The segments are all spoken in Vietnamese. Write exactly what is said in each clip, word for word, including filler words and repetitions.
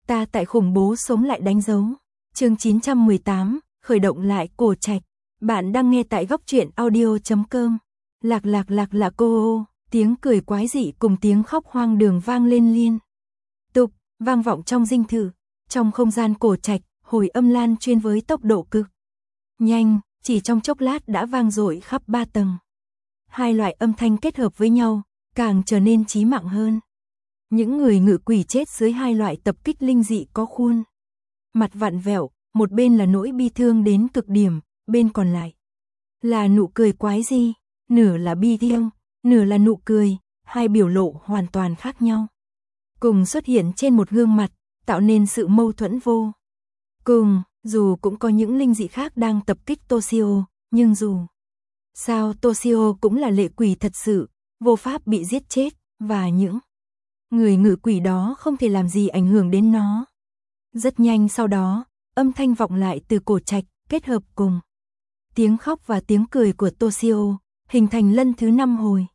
Ta tại khủng bố sống lại đánh dấu. Chương chín trăm mười tám, khởi động lại cổ trạch. Bạn đang nghe tại góc truyện audio chấm com. Lạc lạc lạc là cô ô, tiếng cười quái dị cùng tiếng khóc hoang đường vang lên liên tục, vang vọng trong dinh thự. Trong không gian cổ trạch, hồi âm lan chuyên với tốc độ cực nhanh, chỉ trong chốc lát đã vang dội khắp ba tầng. Hai loại âm thanh kết hợp với nhau, càng trở nên chí mạng hơn. Những người ngự quỷ chết dưới hai loại tập kích linh dị có khuôn mặt vặn vẹo, một bên là nỗi bi thương đến cực điểm, bên còn lại là nụ cười quái dị, nửa là bi thương, nửa là nụ cười, hai biểu lộ hoàn toàn khác nhau. Cùng xuất hiện trên một gương mặt, tạo nên sự mâu thuẫn vô cùng, dù cũng có những linh dị khác đang tập kích Toshio, nhưng dù sao Toshio cũng là lệ quỷ thật sự, vô pháp bị giết chết, và những người ngự quỷ đó không thể làm gì ảnh hưởng đến nó. Rất nhanh sau đó, âm thanh vọng lại từ cổ trạch, kết hợp cùng tiếng khóc và tiếng cười của Toshio, hình thành lần thứ năm hồi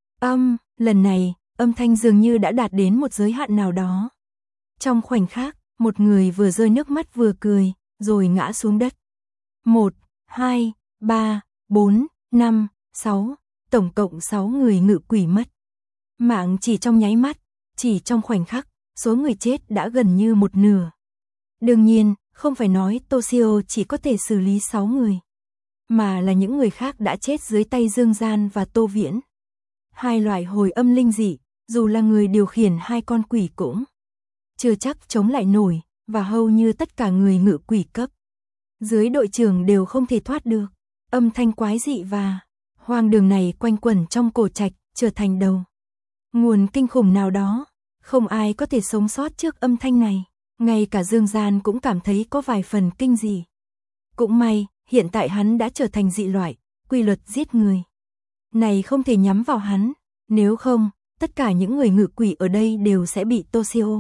âm. Lần này, âm thanh dường như đã đạt đến một giới hạn nào đó. Trong khoảnh khắc, một người vừa rơi nước mắt vừa cười, rồi ngã xuống đất. Một, hai, ba, bốn, năm, sáu, tổng cộng sáu người ngự quỷ mất mạng chỉ trong nháy mắt, chỉ trong khoảnh khắc, số người chết đã gần như một nửa. Đương nhiên, không phải nói Toshio chỉ có thể xử lý sáu người, mà là những người khác đã chết dưới tay Dương Gian và Tô Viễn. Hai loại hồi âm linh dị, dù là người điều khiển hai con quỷ cũng chưa chắc chống lại nổi, và hầu như tất cả người ngự quỷ cấp dưới đội trưởng đều không thể thoát được. Âm thanh quái dị và hoang đường này quanh quẩn trong cổ trạch, trở thành đầu nguồn kinh khủng nào đó. Không ai có thể sống sót trước âm thanh này, ngay cả Dương Gian cũng cảm thấy có vài phần kinh dị. Cũng may, hiện tại hắn đã trở thành dị loại, quy luật giết người này không thể nhắm vào hắn, nếu không, tất cả những người ngự quỷ ở đây đều sẽ bị Toshio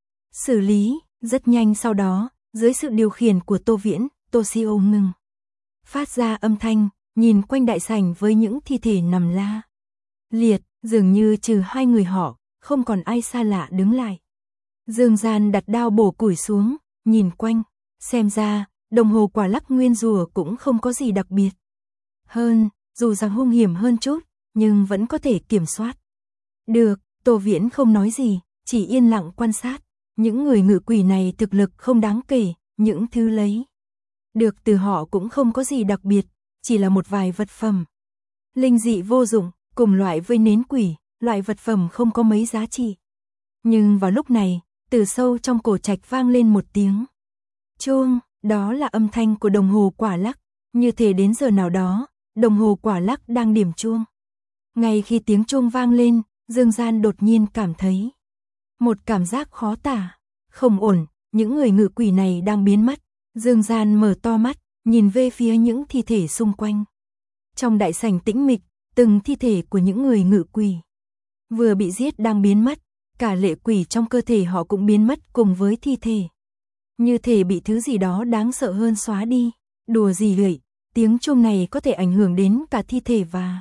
xử lý. Rất nhanh sau đó, dưới sự điều khiển của Tô Viễn, Toshio ngừng phát ra âm thanh, nhìn quanh đại sảnh với những thi thể nằm la liệt, dường như trừ hai người họ, không còn ai xa lạ đứng lại. Dương Gian đặt đao bổ củi xuống, nhìn quanh, xem ra, đồng hồ quả lắc nguyên rùa cũng không có gì đặc biệt hơn, dù rằng hung hiểm hơn chút, nhưng vẫn có thể kiểm soát được. Tô Viễn không nói gì, chỉ yên lặng quan sát. Những người ngự quỷ này thực lực không đáng kể, những thứ lấy được từ họ cũng không có gì đặc biệt, chỉ là một vài vật phẩm linh dị vô dụng, cùng loại với nến quỷ, loại vật phẩm không có mấy giá trị. Nhưng vào lúc này, từ sâu trong cổ trạch vang lên một tiếng chuông, đó là âm thanh của đồng hồ quả lắc, như thể đến giờ nào đó, đồng hồ quả lắc đang điểm chuông. Ngay khi tiếng chuông vang lên, Dương Gian đột nhiên cảm thấy một cảm giác khó tả, không ổn, những người ngự quỷ này đang biến mất. Dương Gian mở to mắt, nhìn về phía những thi thể xung quanh. Trong đại sảnh tĩnh mịch, từng thi thể của những người ngự quỷ vừa bị giết đang biến mất, cả lệ quỷ trong cơ thể họ cũng biến mất cùng với thi thể. Như thể bị thứ gì đó đáng sợ hơn xóa đi. Đùa gì vậy, tiếng chuông này có thể ảnh hưởng đến cả thi thể và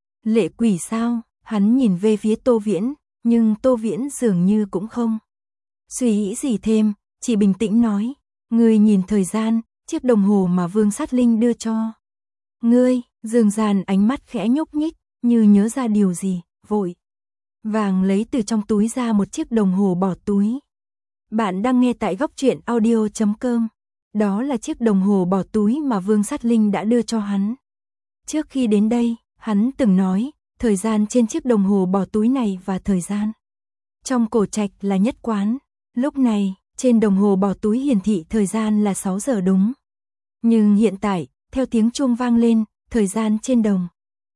lệ quỷ sao? Hắn nhìn về phía Tô Viễn, nhưng Tô Viễn dường như cũng không suy nghĩ gì thêm, chỉ bình tĩnh nói, ngươi nhìn thời gian, chiếc đồng hồ mà Vương Sát Linh đưa cho ngươi. Dương Gian ánh mắt khẽ nhúc nhích, như nhớ ra điều gì, vội vàng lấy từ trong túi ra một chiếc đồng hồ bỏ túi. Bạn đang nghe tại góc truyện audio chấm com. Đó là chiếc đồng hồ bỏ túi mà Vương Sát Linh đã đưa cho hắn. Trước khi đến đây, hắn từng nói, thời gian trên chiếc đồng hồ bỏ túi này và thời gian trong cổ trạch là nhất quán. Lúc này, trên đồng hồ bỏ túi hiển thị thời gian là sáu giờ đúng. Nhưng hiện tại, theo tiếng chuông vang lên, thời gian trên đồng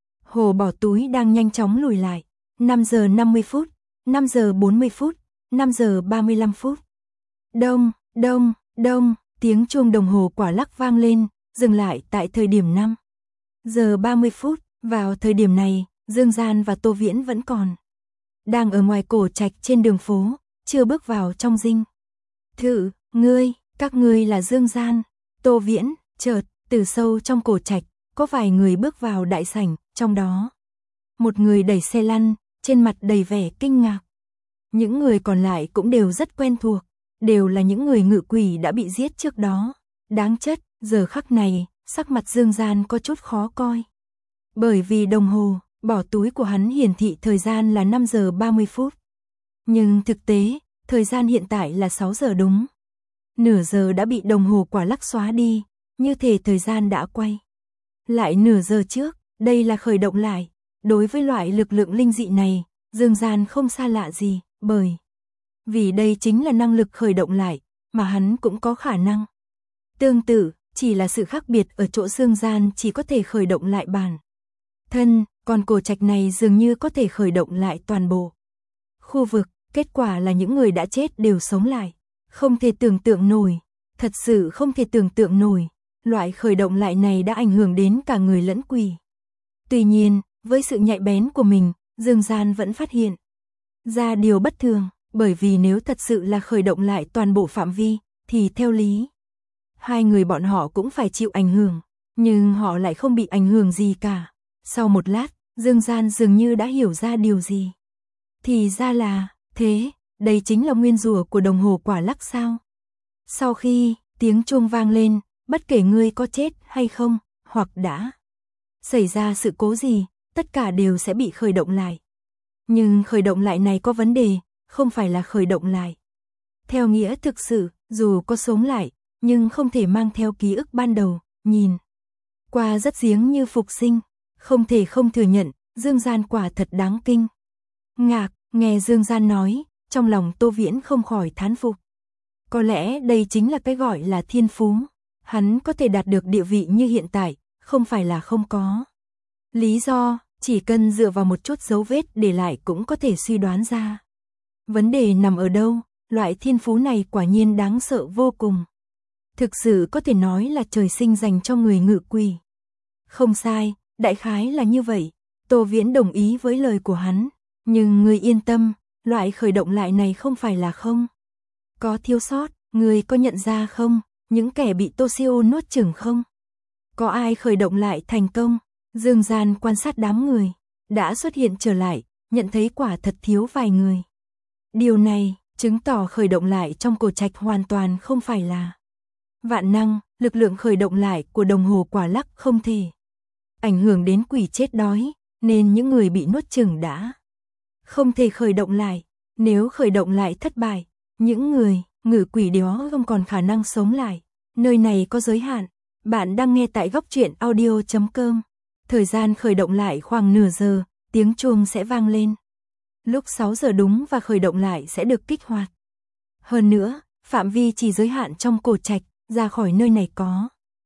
hồ bỏ túi đang nhanh chóng lùi lại. năm giờ năm mươi phút, năm giờ bốn mươi phút, năm giờ ba mươi lăm phút. Đông, đông, đông, tiếng chuông đồng hồ quả lắc vang lên, dừng lại tại thời điểm năm giờ ba mươi phút. Vào thời điểm này, Dương Gian và Tô Viễn vẫn còn đang ở ngoài cổ trạch trên đường phố, chưa bước vào trong dinh thự. Ngươi, các ngươi là Dương Gian, Tô Viễn. Chợt, từ sâu trong cổ trạch, có vài người bước vào đại sảnh, trong đó một người đẩy xe lăn, trên mặt đầy vẻ kinh ngạc. Những người còn lại cũng đều rất quen thuộc, đều là những người ngự quỷ đã bị giết trước đó. Đáng chất, giờ khắc này, sắc mặt Dương Gian có chút khó coi. Bởi vì đồng hồ, bỏ túi của hắn hiển thị thời gian là năm giờ ba mươi phút. Nhưng thực tế, thời gian hiện tại là sáu giờ đúng. Nửa giờ đã bị đồng hồ quả lắc xóa đi, như thể thời gian đã quay lại nửa giờ trước, đây là khởi động lại. Đối với loại lực lượng linh dị này, Dương Gian không xa lạ gì, bởi vì đây chính là năng lực khởi động lại, mà hắn cũng có khả năng. Tương tự, chỉ là sự khác biệt ở chỗ Dương Gian chỉ có thể khởi động lại bản thân, còn cổ trạch này dường như có thể khởi động lại toàn bộ khu vực, kết quả là những người đã chết đều sống lại. Không thể tưởng tượng nổi, thật sự không thể tưởng tượng nổi, loại khởi động lại này đã ảnh hưởng đến cả người lẫn quỷ. Tuy nhiên, với sự nhạy bén của mình, Dương Gian vẫn phát hiện ra điều bất thường, bởi vì nếu thật sự là khởi động lại toàn bộ phạm vi, thì theo lý, hai người bọn họ cũng phải chịu ảnh hưởng, nhưng họ lại không bị ảnh hưởng gì cả. Sau một lát, Dương Gian dường như đã hiểu ra điều gì. Thì ra là, thế, đây chính là nguyên rủa của đồng hồ quả lắc sao? Sau khi tiếng chuông vang lên, bất kể ngươi có chết hay không, hoặc đã xảy ra sự cố gì, tất cả đều sẽ bị khởi động lại. Nhưng khởi động lại này có vấn đề, không phải là khởi động lại theo nghĩa thực sự, dù có sống lại, nhưng không thể mang theo ký ức ban đầu, nhìn qua rất giếng như phục sinh. Không thể không thừa nhận, Dương Gian quả thật đáng kinh ngạc. Nghe Dương Gian nói, trong lòng Tô Viễn không khỏi thán phục. Có lẽ đây chính là cái gọi là thiên phú. Hắn có thể đạt được địa vị như hiện tại, không phải là không có lý do, chỉ cần dựa vào một chút dấu vết để lại cũng có thể suy đoán ra. Vấn đề nằm ở đâu, loại thiên phú này quả nhiên đáng sợ vô cùng. Thực sự có thể nói là trời sinh dành cho người ngự quỷ. Không sai, đại khái là như vậy. Tô Viễn đồng ý với lời của hắn. Nhưng người yên tâm, loại khởi động lại này không phải là không có thiếu sót. Người có nhận ra không, những kẻ bị Toshio nuốt chửng không? Có ai khởi động lại thành công? Dương Gian quan sát đám người, đã xuất hiện trở lại, nhận thấy quả thật thiếu vài người. Điều này, chứng tỏ khởi động lại trong cổ trạch hoàn toàn không phải là vạn năng, lực lượng khởi động lại của đồng hồ quả lắc không thể ảnh hưởng đến quỷ chết đói, nên những người bị nuốt chửng đã không thể khởi động lại. Nếu khởi động lại thất bại, những người ngự quỷ đó không còn khả năng sống lại. Nơi này có giới hạn. Bạn đang nghe tại góc truyện audio chấm com. Thời gian khởi động lại khoảng nửa giờ, tiếng chuông sẽ vang lên. Lúc sáu giờ đúng và khởi động lại sẽ được kích hoạt. Hơn nữa, phạm vi chỉ giới hạn trong cổ trạch, ra khỏi nơi này có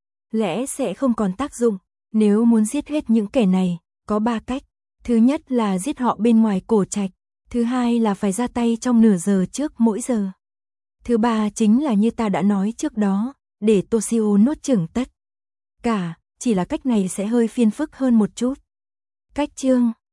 lẽ sẽ không còn tác dụng. Nếu muốn giết hết những kẻ này, có ba cách. Thứ nhất là giết họ bên ngoài cổ trạch. Thứ hai là phải ra tay trong nửa giờ trước mỗi giờ. Thứ ba chính là như ta đã nói trước đó, để Toshio nuốt chửng tất cả, chỉ là cách này sẽ hơi phiền phức hơn một chút. Cách chương